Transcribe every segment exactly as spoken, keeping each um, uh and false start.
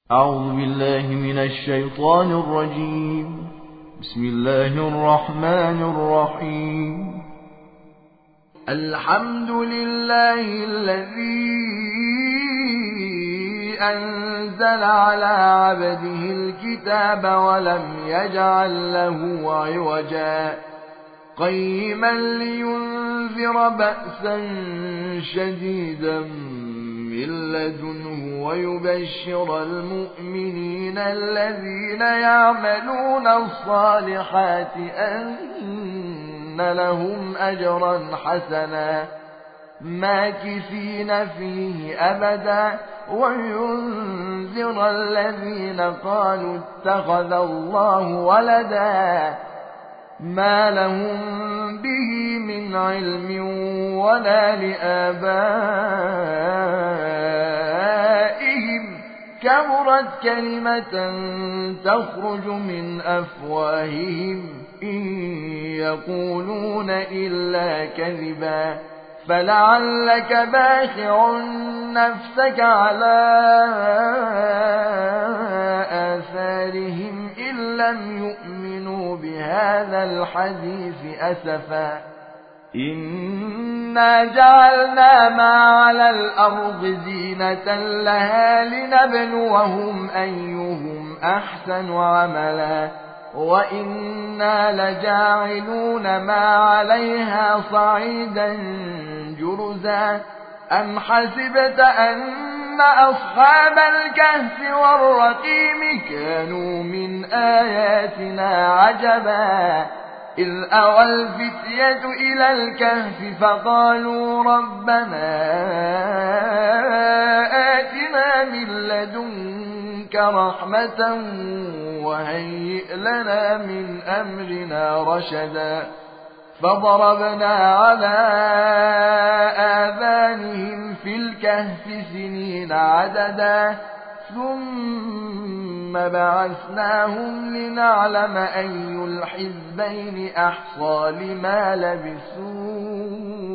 أعوذ بالله من الشيطان الرجيم. بسم الله الرحمن الرحيم. الحمد لله الذي أنزل على عبده الكتاب ولم يجعل له عوجا قيما لينذر بأسا شديدا من لدنه ويبشر المؤمنين الذين يعملون الصالحات أن لهم أجرا حسنا ماكثين فيه أبدا وينذر الذين قالوا اتخذ الله ولدا ما لهم به من علم ولا لآبائهم كبرت كلمة تخرج من أفواههم إن يقولون إلا كذبا فلعلك باخع نفسك على آثارهم إن لم يؤمنوا بهذا الحديث أسفا إنا جعلنا ما على الأرض زينة لها لنبلوهم أيهم أحسن عملا وإنا لجاعلون ما عليها صعيدا جرزا أم حسبت أن أصحاب الكهف والرقيم كانوا من آياتنا عجبا إذ أوى الفتية إلى الكهف فقالوا ربنا آتنا من لدنك رحمة وهيئ لنا من أمرنا رشدا فضربنا على آذانهم في الكهف سنين عددا ثم بعثناهم لنعلم أي الحزبين أحصى لما لبثوا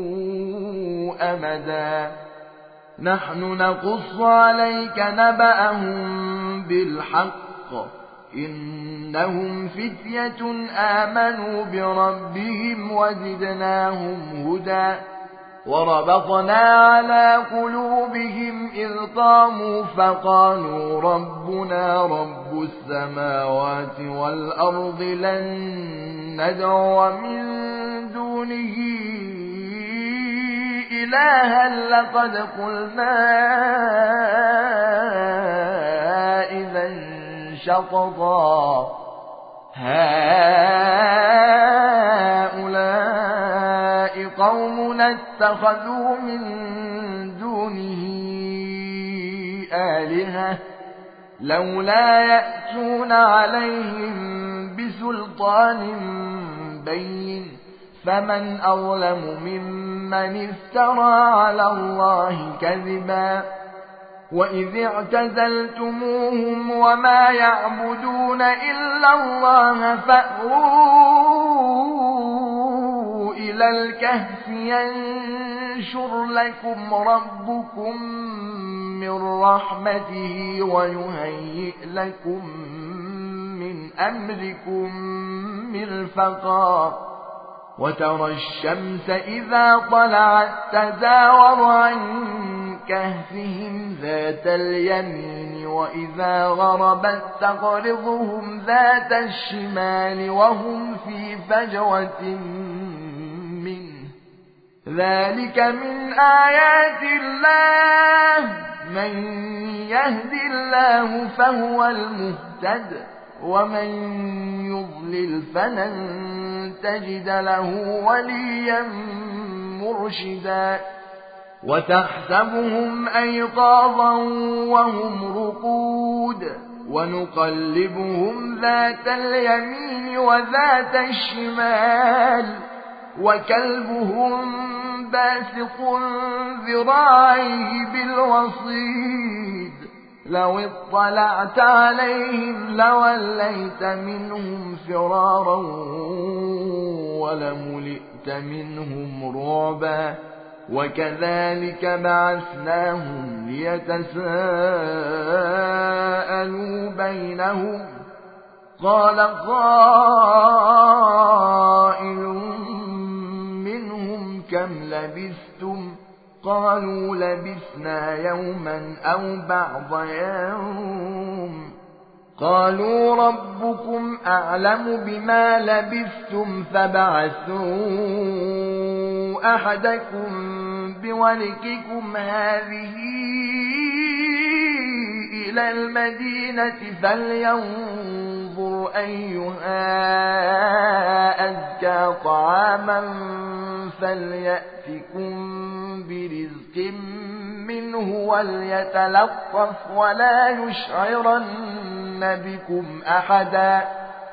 أمدا نحن نقص عليك نبأهم بالحق إنهم فتية آمنوا بربهم وزدناهم هدى وربطنا على قلوبهم إذ قاموا فقالوا ربنا رب السماوات والأرض لن ندعو من دونه إلها لقد قلنا إذا شططا هؤلاء قومنا اتخذوا من دونه آلهة لولا يأتون عليهم بسلطان بين فمن أظلم ممن افترى على الله كذبا وإذ اعتزلتموهم وما يعبدون إلا الله فأووا إلى الكهف ينشر لكم ربكم من رحمته ويهيئ لكم من أمركم مرفقا وترى الشمس إذا طلعت تزاور عن كهفهم ذات اليمين وإذا غربت تقرضهم ذات الشمال وهم في فجوة منه ذلك من آيات الله من يهد الله فهو المهتد ومن يضلل فلن تجد له وليا مرشدا وتحسبهم أيقاظا وهم رقود ونقلبهم ذات اليمين وذات الشمال وكلبهم باسط ذراعيه بالوصيد لو اطلعت عليهم لوليت منهم فرارا ولملئت منهم رعبا وكذلك بعثناهم ليتساءلوا بينهم قال قائل منهم كم لبثتم قالوا لبثنا يوما أو بعض يوم قالوا ربكم أعلم بما لبثتم فبعثوا أحدكم بورقكم هذه إلى المدينة فلينظر أيها أزكى طعاما فليأتكم برزق منه وليتلطف ولا يشعرن بكم أحدا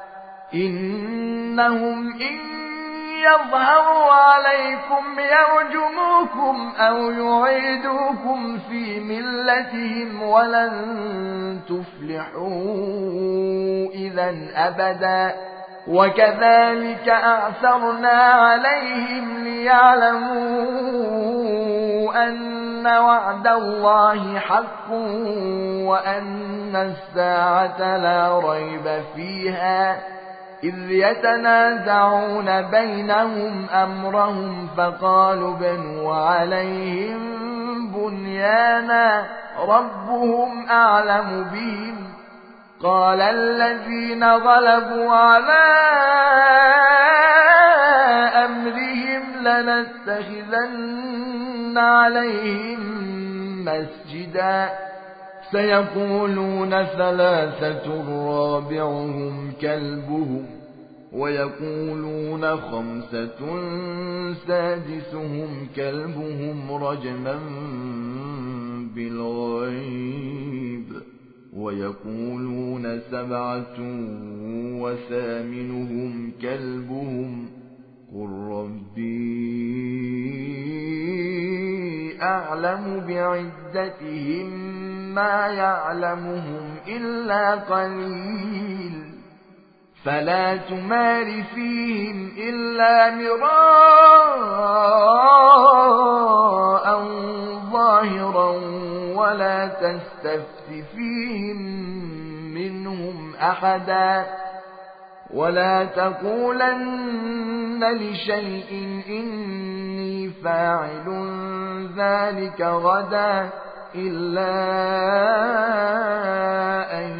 إنهم إن يظهروا عليكم يرجموكم أو يعيدوكم في ملتهم ولن تفلحوا إذا أبدا وكذلك أعثرنا عليهم ليعلموا أن وعد الله حق وأن الساعة لا ريب فيها إذ يتنازعون بينهم أمرهم فقالوا بنوا عليهم بنيانا ربهم أعلم بهم قال الذين غلبوا على أمرهم لنتخذن عليهم مسجدا سيقولون ثلاثة رابعهم كلبهم ويقولون خمسة سادسهم كلبهم رجما بالغيب ويقولون سبعة وثامنهم كلبهم قل ربي أعلم بعدتهم ما يعلمهم إلا قليل فلا تمار فيهم إلا مراء ظاهرا ولا تستفت فيهم منهم أحدا ولا تقولن لشيء إني فاعل ذلك غدا إلا أن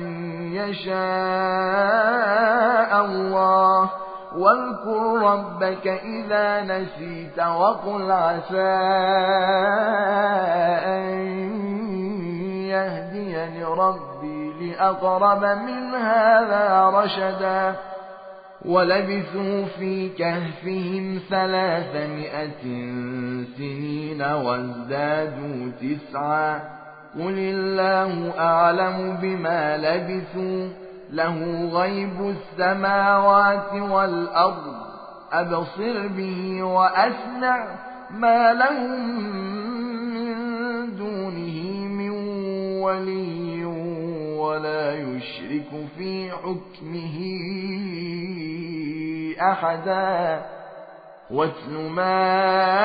يشاء الله واذكر ربك إذا نسيت وقل عسى أن يهديني ربي لأقرب من هذا رشدا ولبثوا في كهفهم ثلاثمائة سنين وازدادوا تسعا قل الله أعلم بما لبثوا له غيب السماوات والأرض أبصر به وأسمع ما لهم من دونه من ولي ولا يشرك في حكمه أحدا واتل ما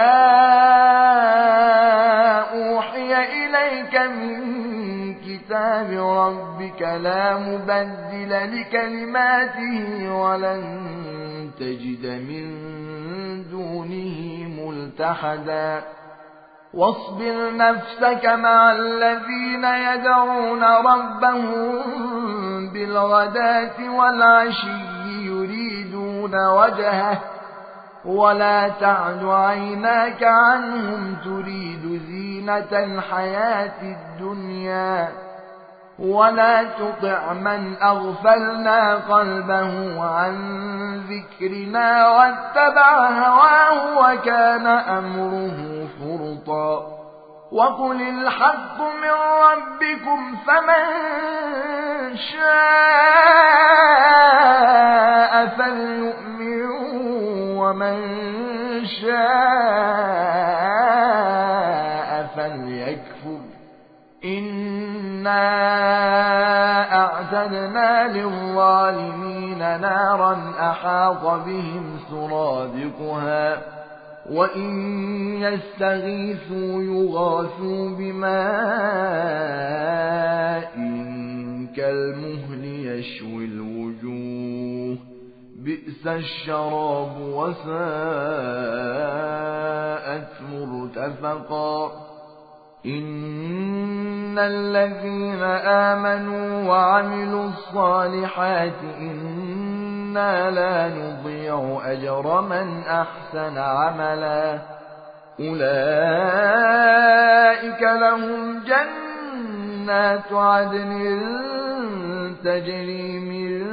أوحي إليك من كتاب ربك لا مبدل لكلماته ولن تجد من دونه ملتحدا واصبر نفسك مع الذين يدعون ربهم بالغداة والعشي يريدون وجهه ولا تعد عيناك عنهم تريد زينة الحياة الدنيا ولا تطع من أغفلنا قلبه عن ذكرنا واتبع هواه وكان أمره فرطا وقل الحق من ربكم فمن شاء فليؤمن ومن شاء فليكفر إنا أعتدنا للظالمين نارا أحاط بهم سرادقها وإن يستغيثوا يغاثوا بماء كالمهل يشوي الوجوه بئس الشراب وساءت مرتفقا إن الذين آمنوا وعملوا الصالحات إنا لا نضيع أجر من أحسن عملا أولئك لهم جنات عدن تجري من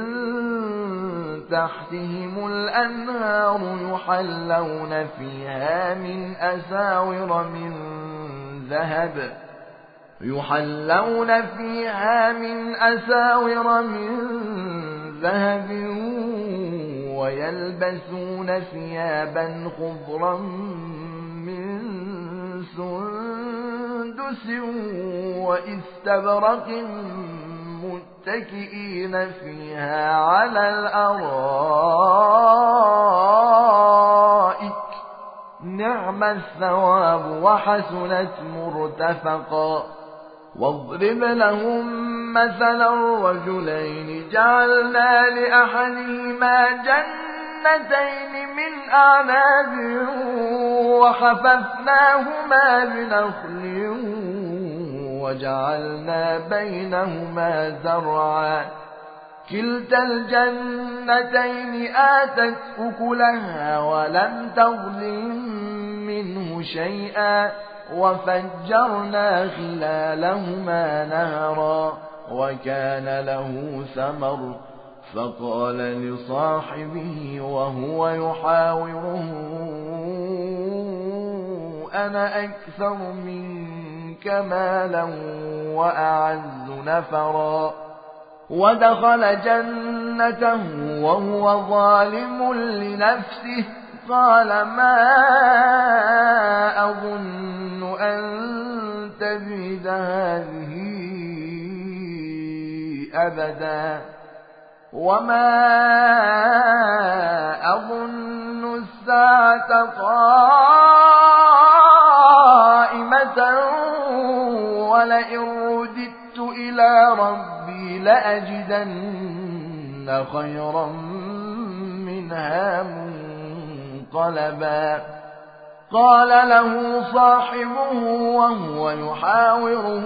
تحتهم الأنهار يحلون فيها من أساور من ذهب يحلون فيها من أساور من ذهب ويلبسون ثيابا خضرا من سندس واستبرق متكئين فيها على الأرائك نعم الثواب وحسنت مرتفقا واضرب لهم مثلا الرجلين جعلنا لأحدهما جنتين من أعناب وحففناهما بنخل وجعلنا بينهما زرعا كلتا الجنتين آتت أكلها ولم تظلم منه شيئا وفجرنا خلالهما نهرا وكان له ثمر فقال لصاحبه وهو يحاوره أنا أكثر منك مالا وأعز نفرا ودخل جنته وهو ظالم لنفسه قال ما أظن أن تبيد هذه أبدا وما أظن الساعة قائمة ولئن رددت إلى ربي لأجدن خيرا منها منقلبا قال له صاحبه وهو يحاوره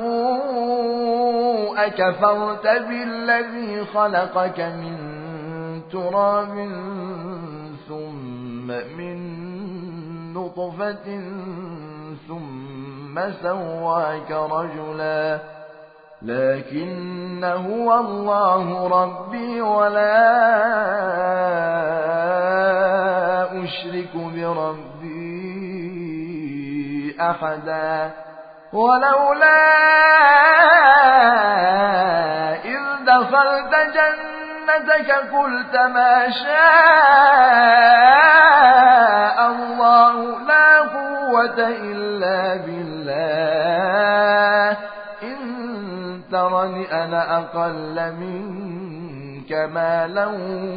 أكفرت بالذي خلقك من تراب ثم من نطفة ثم سواك رجلا لكن هو الله ربي ولا أشرك بربي أحدا ولولا إذ دخلت جنتك قلت ما شاء الله لا قوة إلا بالله إن ترني أنا أقل منك مالا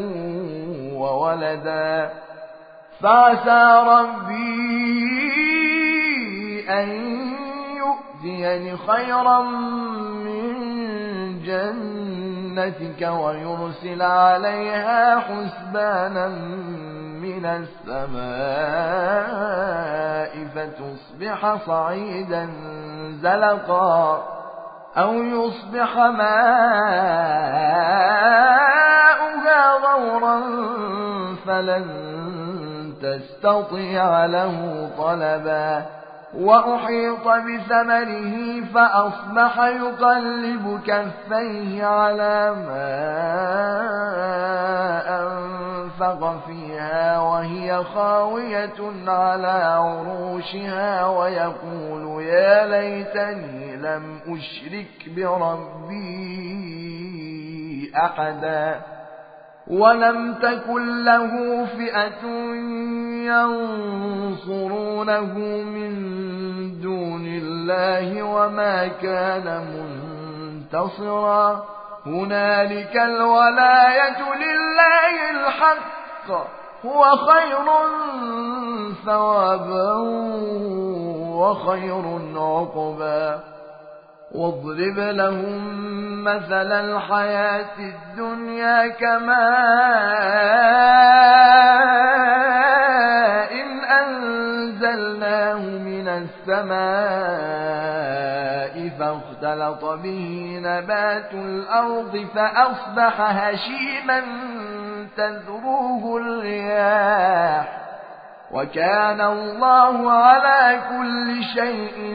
وولدا فعسى ربي أن يؤتيني خيرا من جنتك ويرسل عليها حسبانا من السماء فتصبح صعيدا زلقا أو يصبح ماؤها غورا فلن تستطيع له طلبا وأحيط بثمره فأصبح يقلب كفيه على ما أنفق فيها وهي خاوية على عروشها ويقول يا ليتني لم أشرك بربي أحدا ولم تكن له فئة ينصرونه من دون الله وما كان منتصرا هنالك الولاية لله الحق هو خير ثوابا وخير عقبا واضرب لهم مثل الحياة الدنيا كماء إن أنزلناه من السماء فاختلط به نبات الأرض فأصبح هشيما تذروه الرياح وكان الله على كل شيء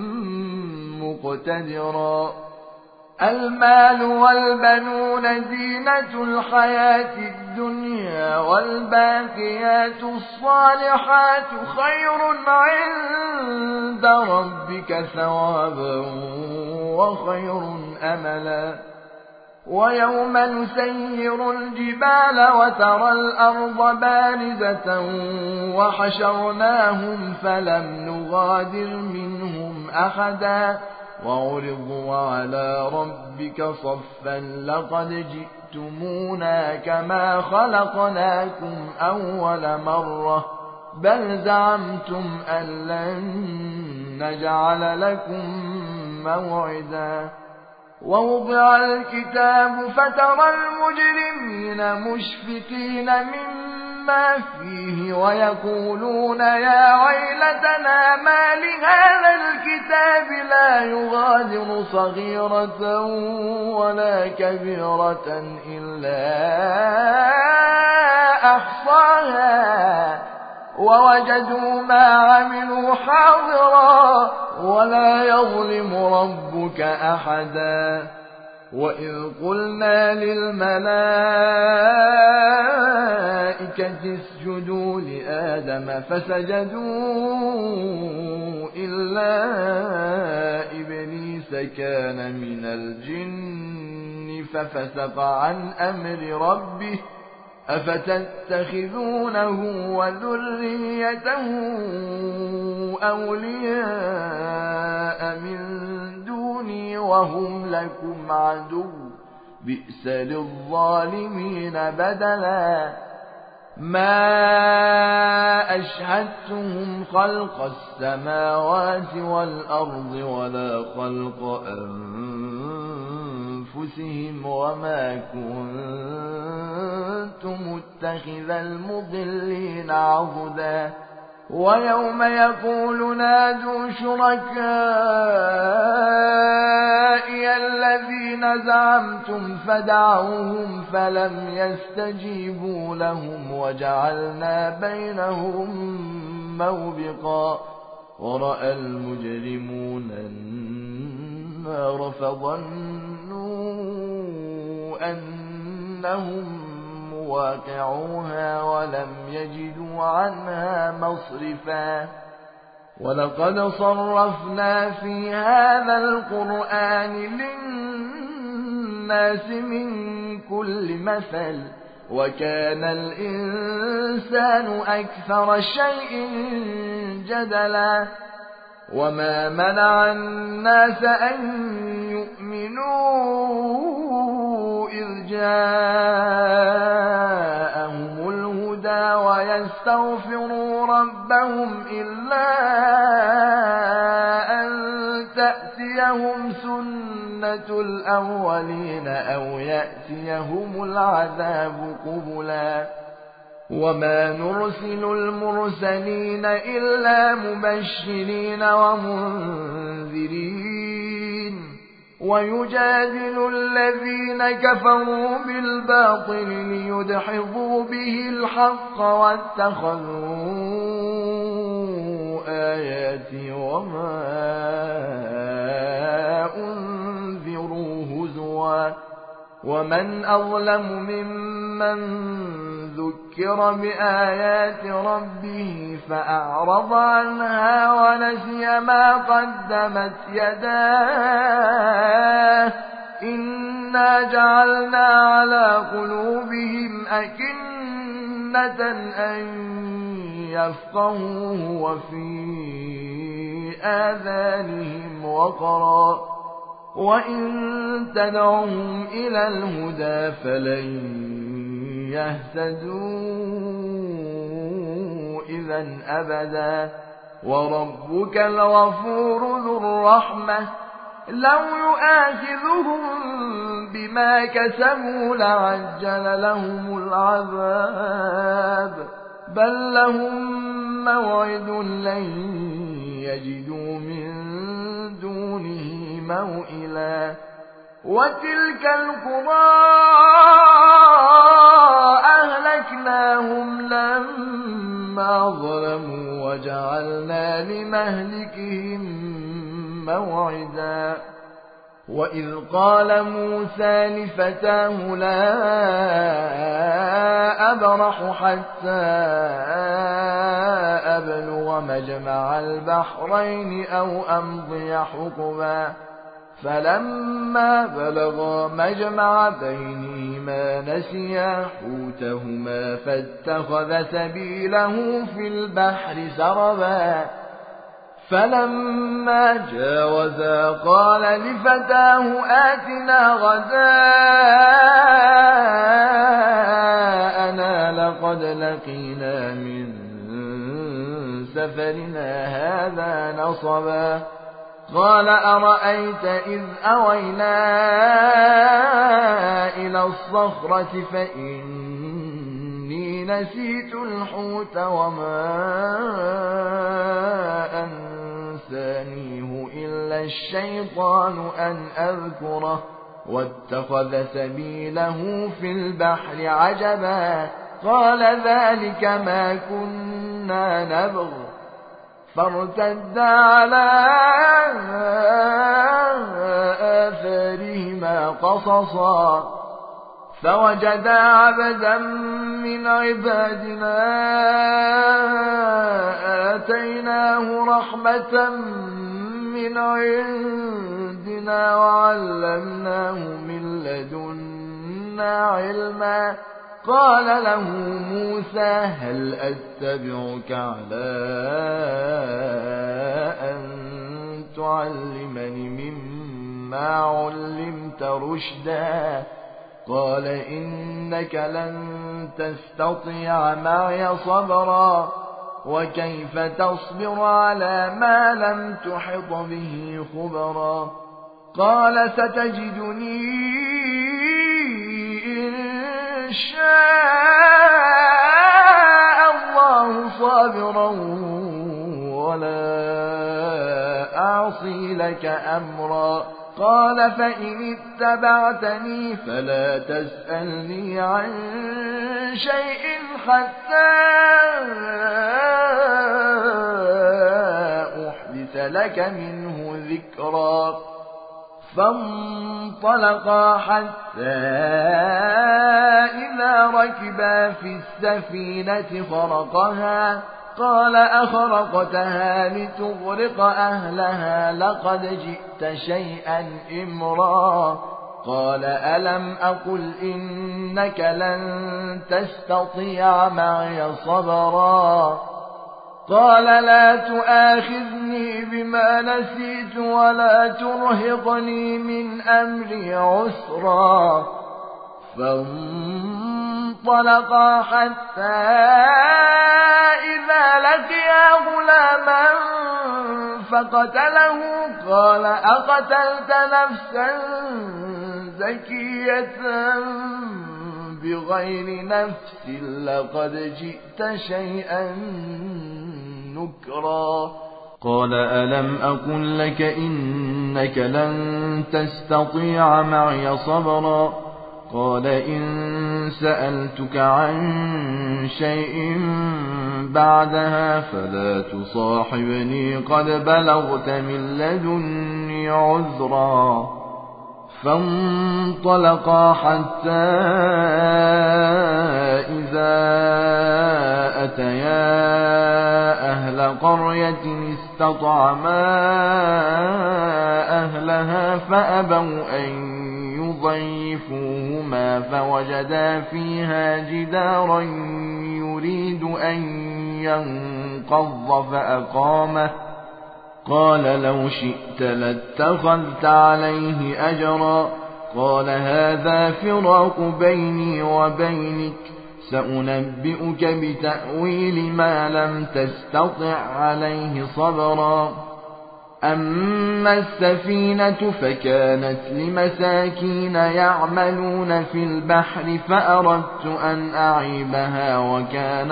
مقتدرا. المال والبنون زينة الحياة الدنيا والباقيات الصالحات خير عند ربك ثوابا وخير أملا. ويوم نسير الجبال وترى الأرض بارزة وحشرناهم فلم نغادر منهم أحدا وعرضوا على ربك صفا لقد جئتمونا كما خلقناكم أول مرة بل زعمتم أن لن نجعل لكم موعدا. ووضع الكتاب فترى المجرمين مشفقين مما فيه ويقولون يا ويلتنا ما لهذا الكتاب لا يغادر صغيرة ولا كبيرة إلا أحصاها ووجدوا ما عملوا حاضرا ولا يظلم ربك أحدا. وإذ قلنا للملائكة اسجدوا لآدم فسجدوا إلا إبليس كان من الجن ففسق عن أمر ربه أفتتخذونه وذريته أولياء من دوني وهم لكم عدو بئس للظالمين بدلا. ما أشهدتهم خلق السماوات والأرض ولا خلق أنفسهم وما كنت متخذ المضلين عضدا. ويوم يقول نادوا شركائي الذين زعمتم فدعوهم فلم يستجيبوا لهم وجعلنا بينهم موبقا. ورأى المجرمون النار فظنوا أنهم واقعوها ولم يجدوا عنها مصرفا. ولقد صرفنا في هذا القرآن للناس من كل مثل وكان الإنسان أكثر شيء جدلا. وما منع الناس أن يؤمنوا إذ جاءهم الهدى ويستغفروا ربهم إلا أن تأتيهم سنة الأولين أو يأتيهم العذاب قبلا. وما نرسل المرسلين إلا مبشرين ومنذرين ويجادل الذين كفروا بالباطل ليدحضوا به الحق واتخذوا آياتي وما أنذروا هزوا. ومن أظلم ممن ذكر بآيات ربه فأعرض عنها ونسي ما قدمت يداه إنا جعلنا على قلوبهم أكنة أن يفقهوه وفي آذانهم وقرا وإن تدعهم إلى الهدى فلن يهتدوا إذا أبدا. وربك الغفور ذو الرحمة لو يؤاخذهم بما كسبوا لعجل لهم العذاب بل لهم موعد لن يجدوا من دونه موئلا وتلك القرى أهلكناهم لما ظلموا وجعلنا لمهلكهم موعدا وإذ قال موسى لفتاه لا أبرح حتى أبلغ مجمع البحرين أو أمضي حقبا فلما بلغا مجمع بينهما نسيا حوتهما فاتخذ سبيله في البحر سربا فلما جاوزا قال لفتاه آتنا غداءنا لقد لقينا من سفرنا هذا نصبا قال أرأيت إذ أوينا إلى الصخرة فإني نسيت الحوت وما أنسانيه إلا الشيطان أن أذكره واتخذ سبيله في البحر عجبا قال ذلك ما كنا نبغ فارتدا على آثارهما قصصا فوجدا عبدا من عبادنا آتيناه رحمة من عندنا وعلمناه من لدنا علما قال له موسى هل أتبعك على أن تعلمني مما علمت رشدا قال إنك لن تستطيع معي صبرا وكيف تصبر على ما لم تحط به خبرا قال ستجدني إن شاء الله صابرا ولا أعصي لك أمرا قال فإن اتبعتني فلا تسألني عن شيء حتى أحدث لك منه ذكرا فانطلقا حتى إذا ركبا في السفينة خرقها قال أخرقتها لتغرق أهلها لقد جئت شيئا إمرا قال ألم أقل إنك لن تستطيع معي صبرا قال لا تؤاخذني بما نسيت ولا ترهقني من أمري عسرا فانطلقا حتى إذا لقيا غلاما فقتله قال أقتلت نفسا زكية بغير نفس لقد جئت شيئا نكرا قال ألم أقل لك إنك لن تستطيع معي صبرا قال إن سألتك عن شيء بعدها فلا تصاحبني قد بلغت من لدني عذرا فانطلقا حتى إذا أتيا أهل قرية استطعما أهلها فأبوا أن يضيفوهما فوجدا فيها جدارا يريد أن ينقض فأقامه قال لو شئت لاتخذت عليه أجرا قال هذا فراق بيني وبينك سأنبئك بتأويل ما لم تستطع عليه صبرا أما السفينة فكانت لمساكين يعملون في البحر فأردت أن أعيبها وكان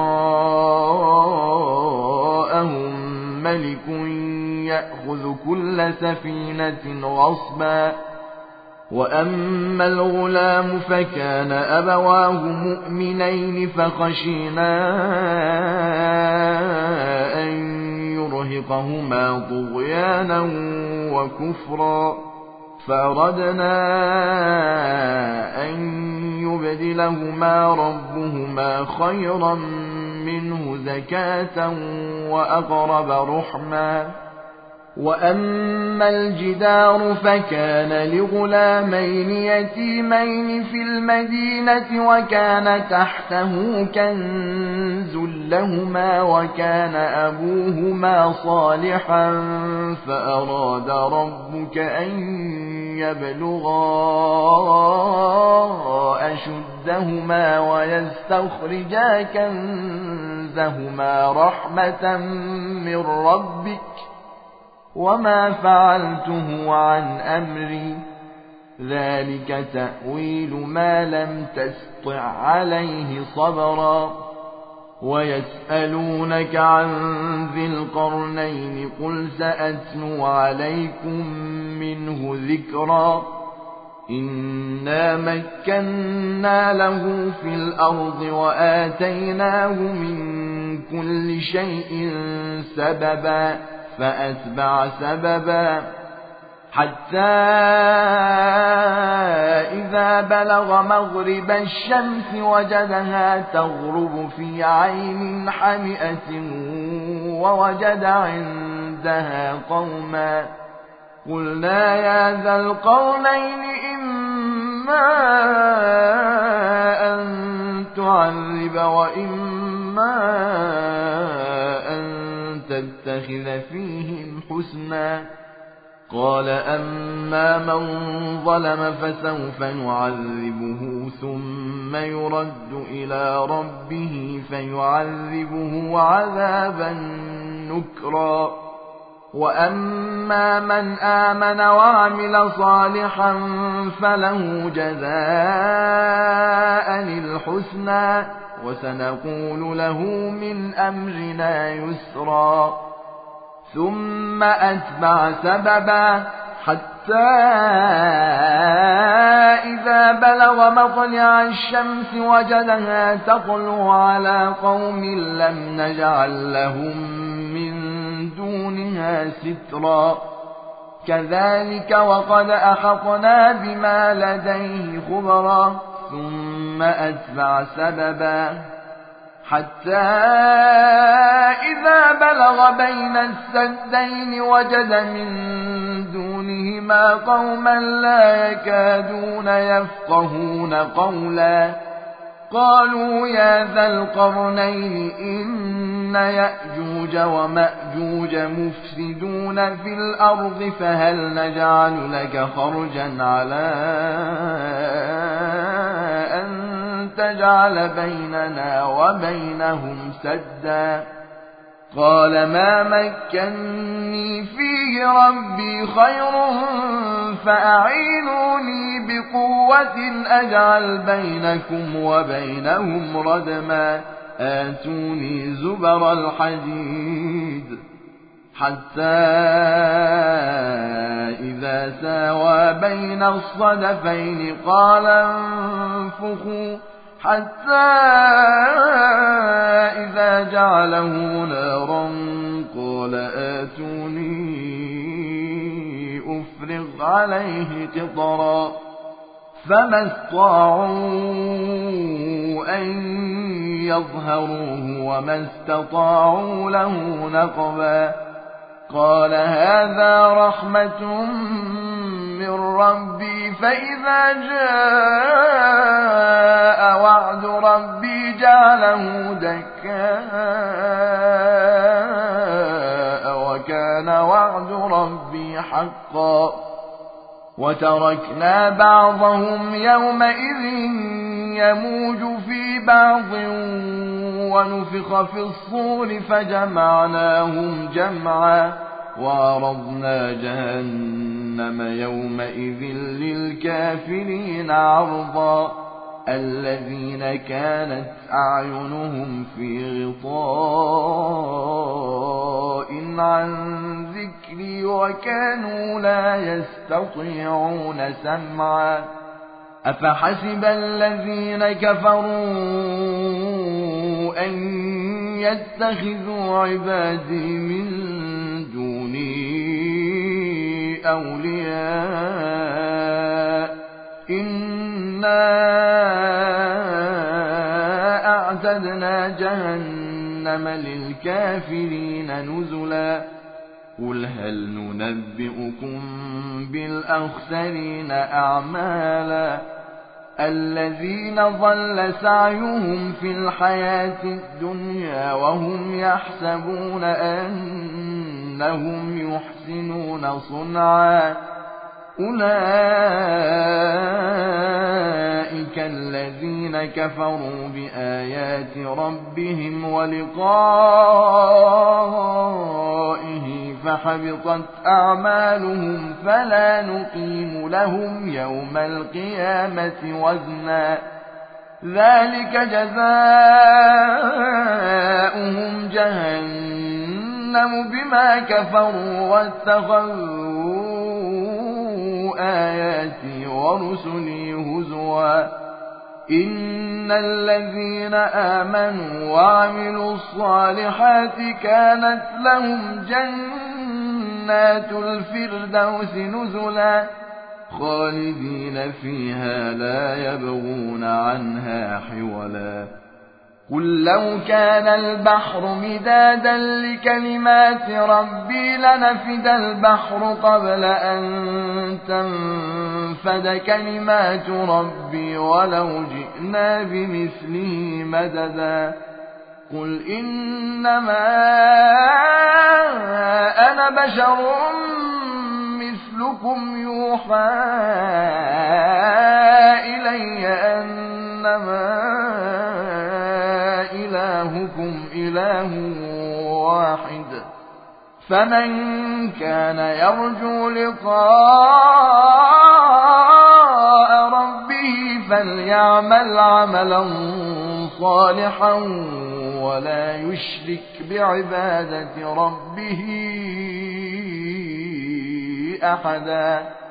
وراءهم ملك يأخذ كل سفينة غصبا. وأما الغلام فكان أبواه مؤمنين فخشينا أن يرهقهما طغيانا وكفرا فأردنا أن يبدلهما ربهما خيرا منه زكاة وأقرب رحما. وأما الجدار فكان لغلامين يتيمين في المدينة وكان تحته كنز لهما وكان أبوهما صالحا فأراد ربك أن يبلغا أشدهما ويستخرجا كنزهما رحمة من ربك وما فعلته عن أمري ذلك تأويل ما لم تستطع عليه صبرا. ويسألونك عن ذي القرنين قل سأتلو عليكم منه ذكرا. إنا مكنا له في الأرض وآتيناه من كل شيء سببا فأتبع سببا حتى إذا بلغ مغرب الشمس وجدها تغرب في عين حمئة ووجد عندها قوما قلنا يا ذا القرنين إما أن تعذب وإما أن تتخذ فيهم حسنا. قال أما من ظلم فسوف نعذبه ثم يرد إلى ربه فيعذبه عذابا نكرا. وأما من آمن وعمل صالحا فله جزاء الحسنى وسنقول له من أمرنا يسرا. ثم أتبع سببا حتى إذا بلغ مطلع الشمس وجدها تطلع على قوم لم نجعل لهم من دونها سترا. كذلك وقد أحطنا بما لديه خبرا. ثم أتبع سببا حتى إذا بلغ بين السدين وجد من دونهما قوما لا يكادون يفقهون قولا. قالوا يا ذا القرنين إن يأجوج ومأجوج مفسدون في الأرض فهل نجعل لك خرجا على أن تجعل بيننا وبينهم سدا. قال ما مكني فيه ربي خير فأعينوني بقوة أجعل بينكم وبينهم ردما. آتوني زبر الحديد حتى إذا ساوى بين الصدفين قال انفخوا حتى إذا جعله نارا قال آتوني أفرغ عليه قطرا. فما استطاعوا أن يظهروه وما استطاعوا له نقبا. قال هذا رحمة من ربي فإذا جاء وعد ربي جعله دكاء وكان وعد ربي حقا. وتركنا بعضهم يومئذ يموج في بعض ونفخ في الصور فجمعناهم جمعا وعرضنا جهنم يومئذ للكافرين عرضا الذين كانت أعينهم في غطاء عن ذكري وكانوا لا يستطيعون سمعا أفحسب الذين كفروا أن يتخذوا عبادي من دوني أولياء إنا أعتدنا جهنم للكافرين نزلا قل هل ننبئكم بالأخسرين أعمالا الذين ضل سعيهم في الحياة الدنيا وهم يحسبون أنهم يحسنون صنعا أولئك الذين كفروا بآيات ربهم ولقائه فحبطت أعمالهم فلا نقيم لهم يوم القيامة وزنا ذلك جزاؤهم جهنم بما كفروا واتخذوا آياتي ورسلي هزوا إن الذين آمنوا وعملوا الصالحات كانت لهم جنات الفردوس نزلا خالدين فيها لا يبغون عنها حولا قل لو كان البحر مدادا لكلمات ربي لنفد البحر قبل أن تنفد كلمات ربي ولو جئنا بمثله مددا قل إنما أنا بشر مثلكم يوحى إلي أنما إلهكم إله واحد فمن كان يرجو لقاء ربه فليعمل عملا صالحا ولا يشرك بعبادة ربه أحدا.